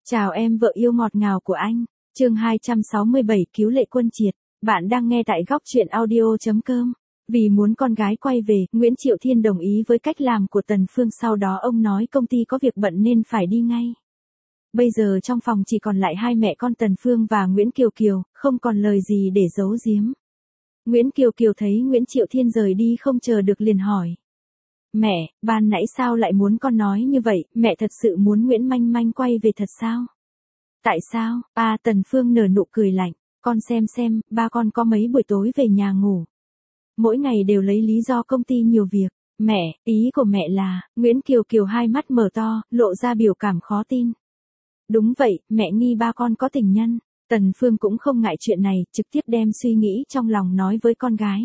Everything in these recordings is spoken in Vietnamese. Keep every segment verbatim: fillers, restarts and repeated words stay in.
Chào em vợ yêu ngọt ngào của anh. Chương hai trăm sáu mươi bảy cứu Lệ Quân Triệt. Bạn đang nghe tại góc truyện audio chấm com. Vì muốn con gái quay về, Nguyễn Triệu Thiên đồng ý với cách làm của Tần Phương, sau đó ông nói công ty có việc bận nên phải đi ngay. Bây giờ trong phòng chỉ còn lại hai mẹ con Tần Phương và Nguyễn Kiều Kiều, không còn lời gì để giấu giếm. Nguyễn Kiều Kiều thấy Nguyễn Triệu Thiên rời đi không chờ được liền hỏi. Mẹ, ban nãy sao lại muốn con nói như vậy, mẹ thật sự muốn Nguyễn Manh Manh quay về thật sao? Tại sao? À, Tần Phương nở nụ cười lạnh, con xem xem, ba con có mấy buổi tối về nhà ngủ. Mỗi ngày đều lấy lý do công ty nhiều việc. Mẹ, ý của mẹ là, Nguyễn Kiều Kiều hai mắt mở to, lộ ra biểu cảm khó tin. Đúng vậy, mẹ nghi ba con có tình nhân. Tần Phương cũng không ngại chuyện này, trực tiếp đem suy nghĩ trong lòng nói với con gái.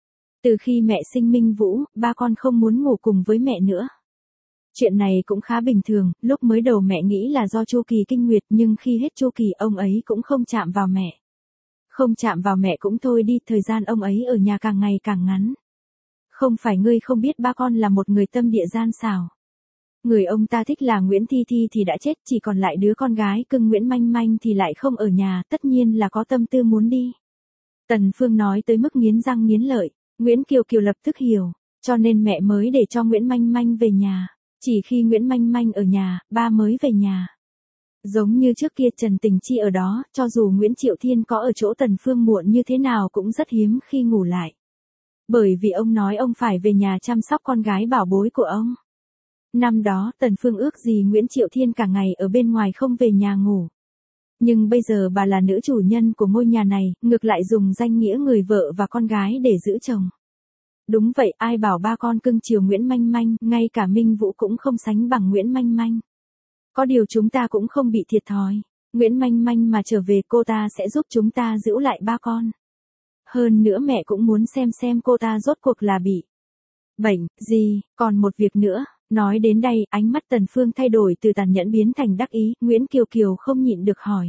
Từ khi mẹ sinh Minh Vũ, ba con không muốn ngủ cùng với mẹ nữa. Chuyện này cũng khá bình thường, lúc mới đầu mẹ nghĩ là do chu kỳ kinh nguyệt, nhưng khi hết chu kỳ ông ấy cũng không chạm vào mẹ. Không chạm vào mẹ cũng thôi đi, thời gian ông ấy ở nhà càng ngày càng ngắn. Không phải ngươi không biết ba con là một người tâm địa gian xảo. Người ông ta thích là Nguyễn Thi Thi thì đã chết, chỉ còn lại đứa con gái cưng Nguyễn Manh Manh thì lại không ở nhà, tất nhiên là có tâm tư muốn đi. Tần Phương nói tới mức nghiến răng nghiến lợi. Nguyễn Kiều Kiều lập tức hiểu, cho nên mẹ mới để cho Nguyễn Manh Manh về nhà. Chỉ khi Nguyễn Manh Manh ở nhà, ba mới về nhà. Giống như trước kia Trần Tình Chi ở đó, cho dù Nguyễn Triệu Thiên có ở chỗ Tần Phương muộn như thế nào cũng rất hiếm khi ngủ lại. Bởi vì ông nói ông phải về nhà chăm sóc con gái bảo bối của ông. Năm đó Tần Phương ước gì Nguyễn Triệu Thiên cả ngày ở bên ngoài không về nhà ngủ. Nhưng bây giờ bà là nữ chủ nhân của ngôi nhà này, ngược lại dùng danh nghĩa người vợ và con gái để giữ chồng. Đúng vậy, ai bảo ba con cưng chiều Nguyễn Manh Manh, ngay cả Minh Vũ cũng không sánh bằng Nguyễn Manh Manh. Có điều chúng ta cũng không bị thiệt thòi. Nguyễn Manh Manh mà trở về cô ta sẽ giúp chúng ta giữ lại ba con. Hơn nữa mẹ cũng muốn xem xem cô ta rốt cuộc là bị bệnh gì, còn một việc nữa. Nói đến đây, ánh mắt Tần Phương thay đổi từ tàn nhẫn biến thành đắc ý, Nguyễn Kiều Kiều không nhịn được hỏi.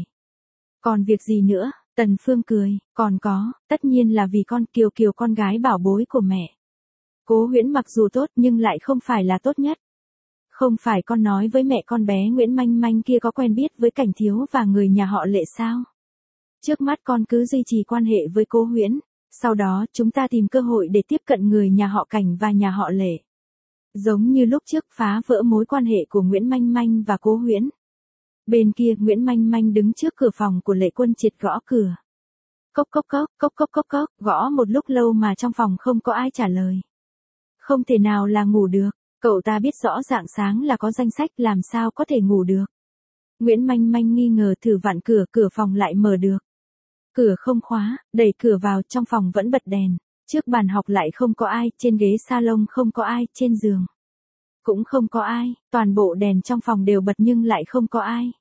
Còn việc gì nữa? Tần Phương cười, còn có, tất nhiên là vì con Kiều Kiều con gái bảo bối của mẹ. Cố Huyễn mặc dù tốt nhưng lại không phải là tốt nhất. Không phải con nói với mẹ con bé Nguyễn Manh Manh kia có quen biết với Cảnh Thiếu và người nhà họ Lệ sao? Trước mắt con cứ duy trì quan hệ với Cố Huyễn, sau đó chúng ta tìm cơ hội để tiếp cận người nhà họ Cảnh và nhà họ Lệ. Giống như lúc trước phá vỡ mối quan hệ của Nguyễn Manh Manh và Cố Huyễn. Bên kia Nguyễn Manh Manh đứng trước cửa phòng của Lệ Quân Triệt gõ cửa. Cốc cốc cốc, cốc cốc cốc cốc, gõ một lúc lâu mà trong phòng không có ai trả lời. Không thể nào là ngủ được, cậu ta biết rõ rạng sáng là có danh sách làm sao có thể ngủ được. Nguyễn Manh Manh nghi ngờ thử vặn cửa, cửa phòng lại mở được. Cửa không khóa, đẩy cửa vào trong phòng vẫn bật đèn. Trước bàn học lại không có ai, trên ghế salon không có ai, trên giường cũng không có ai, toàn bộ đèn trong phòng đều bật nhưng lại không có ai.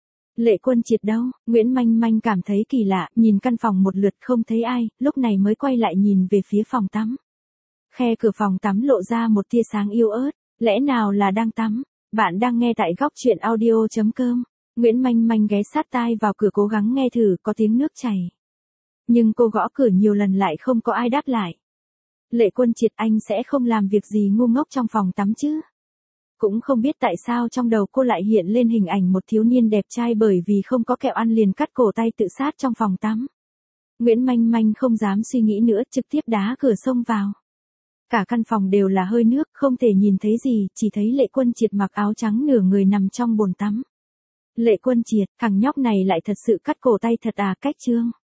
Lệ Quân Triệt đâu? Nguyễn Manh Manh cảm thấy kỳ lạ, nhìn căn phòng một lượt không thấy ai, lúc này mới quay lại nhìn về phía phòng tắm. Khe cửa phòng tắm lộ ra một tia sáng yếu ớt, lẽ nào là đang tắm? Bạn đang nghe tại góc truyện audio chấm com. Nguyễn Manh Manh ghé sát tai vào cửa cố gắng nghe thử có tiếng nước chảy. Nhưng cô gõ cửa nhiều lần lại không có ai đáp lại. Lệ Quân Triệt, anh sẽ không làm việc gì ngu ngốc trong phòng tắm chứ? Cũng không biết tại sao trong đầu cô lại hiện lên hình ảnh một thiếu niên đẹp trai bởi vì không có kẹo ăn liền cắt cổ tay tự sát trong phòng tắm. Nguyễn Manh Manh không dám suy nghĩ nữa, trực tiếp đá cửa xông vào. Cả căn phòng đều là hơi nước, không thể nhìn thấy gì, chỉ thấy Lệ Quân Triệt mặc áo trắng nửa người nằm trong bồn tắm. Lệ Quân Triệt, thằng nhóc này lại thật sự cắt cổ tay thật à, cách trương.